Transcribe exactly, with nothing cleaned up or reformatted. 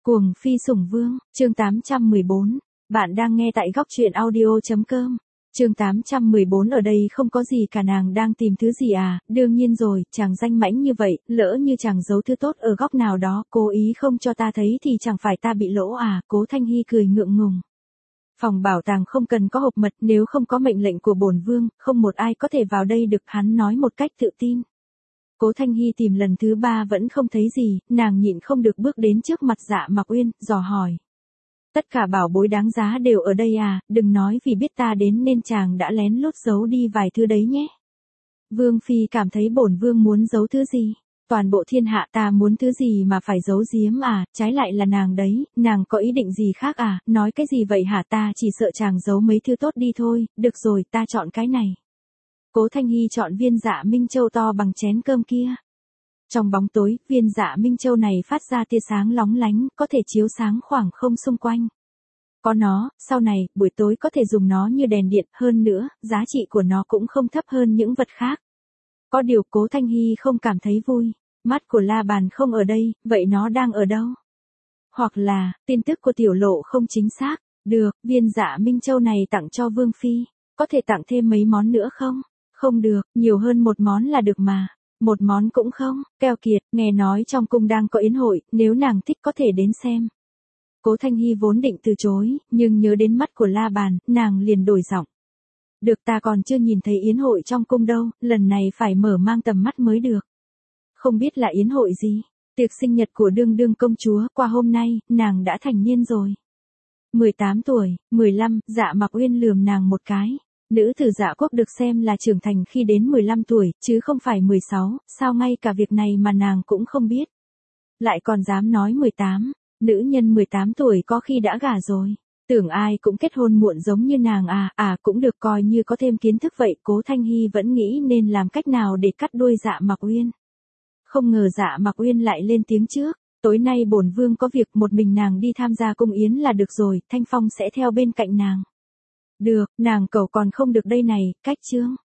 Cuồng phi sủng vương, chương tám trăm mười bốn. Bạn đang nghe tại góc truyện audio.com. Chương tám trăm mười bốn ở đây không có gì cả, nàng đang tìm thứ gì à, đương nhiên rồi, chàng danh mãnh như vậy, lỡ như chàng giấu thứ tốt ở góc nào đó, cố ý không cho ta thấy thì chẳng phải ta bị lỗ à, Cố Thanh Hy cười ngượng ngùng. Phòng bảo tàng không cần có hộp mật, nếu không có mệnh lệnh của bổn vương, không một ai có thể vào đây được, hắn nói một cách tự tin. Cố Thanh Hy tìm lần thứ ba vẫn không thấy gì, nàng nhịn không được bước đến trước mặt Dạ Mặc Uyên, dò hỏi. Tất cả bảo bối đáng giá đều ở đây à, đừng nói vì biết ta đến nên chàng đã lén lút giấu đi vài thứ đấy nhé. Vương Phi cảm thấy bổn vương muốn giấu thứ gì? Toàn bộ thiên hạ ta muốn thứ gì mà phải giấu giếm à, trái lại là nàng đấy, nàng có ý định gì khác à, nói cái gì vậy hả, ta chỉ sợ chàng giấu mấy thứ tốt đi thôi, được rồi ta chọn cái này. Cố Thanh Hy chọn viên Dạ Minh Châu to bằng chén cơm kia. Trong bóng tối, viên Dạ Minh Châu này phát ra tia sáng lóng lánh, có thể chiếu sáng khoảng không xung quanh. Có nó, sau này, buổi tối có thể dùng nó như đèn điện, hơn nữa, giá trị của nó cũng không thấp hơn những vật khác. Có điều Cố Thanh Hy không cảm thấy vui, mắt của La Bàn không ở đây, vậy nó đang ở đâu? Hoặc là, tin tức của tiểu lộ không chính xác, được, viên Dạ Minh Châu này tặng cho Vương Phi, có thể tặng thêm mấy món nữa không? Không được, nhiều hơn một món là được mà. Một món cũng không, keo kiệt, nghe nói trong cung đang có yến hội, nếu nàng thích có thể đến xem. Cố Thanh Hy vốn định từ chối, nhưng nhớ đến mắt của La Bàn, nàng liền đổi giọng. Được, ta còn chưa nhìn thấy yến hội trong cung đâu, lần này phải mở mang tầm mắt mới được. Không biết là yến hội gì? Tiệc sinh nhật của đương đương công chúa, qua hôm nay, nàng đã thành niên rồi. mười tám tuổi, mười lăm, Dạ Mặc Uyên lườm nàng một cái. Nữ tử Dạ Quốc được xem là trưởng thành khi đến mười lăm tuổi, chứ không phải mười sáu, sao ngay cả việc này mà nàng cũng không biết. Lại còn dám nói mười tám, nữ nhân mười tám tuổi có khi đã gả rồi. Tưởng ai cũng kết hôn muộn giống như nàng à, à cũng được, coi như có thêm kiến thức vậy. Cố Thanh Hy vẫn nghĩ nên làm cách nào để cắt đuôi Dạ Mặc Uyên. Không ngờ Dạ Mặc Uyên lại lên tiếng trước, tối nay bổn vương có việc, một mình nàng đi tham gia cung yến là được rồi, Thanh Phong sẽ theo bên cạnh nàng. Được, nàng cầu còn không được đây này, cách chương.